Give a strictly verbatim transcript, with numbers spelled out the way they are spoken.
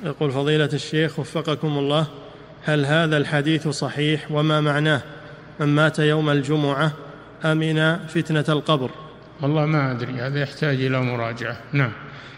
يقول فضيلة الشيخ وفقكم الله، هل هذا الحديث صحيح وما معناه؟ من مات يوم الجمعة أمن فتنة القبر. والله ما أدري، هذا يحتاج إلى مراجعة. نعم.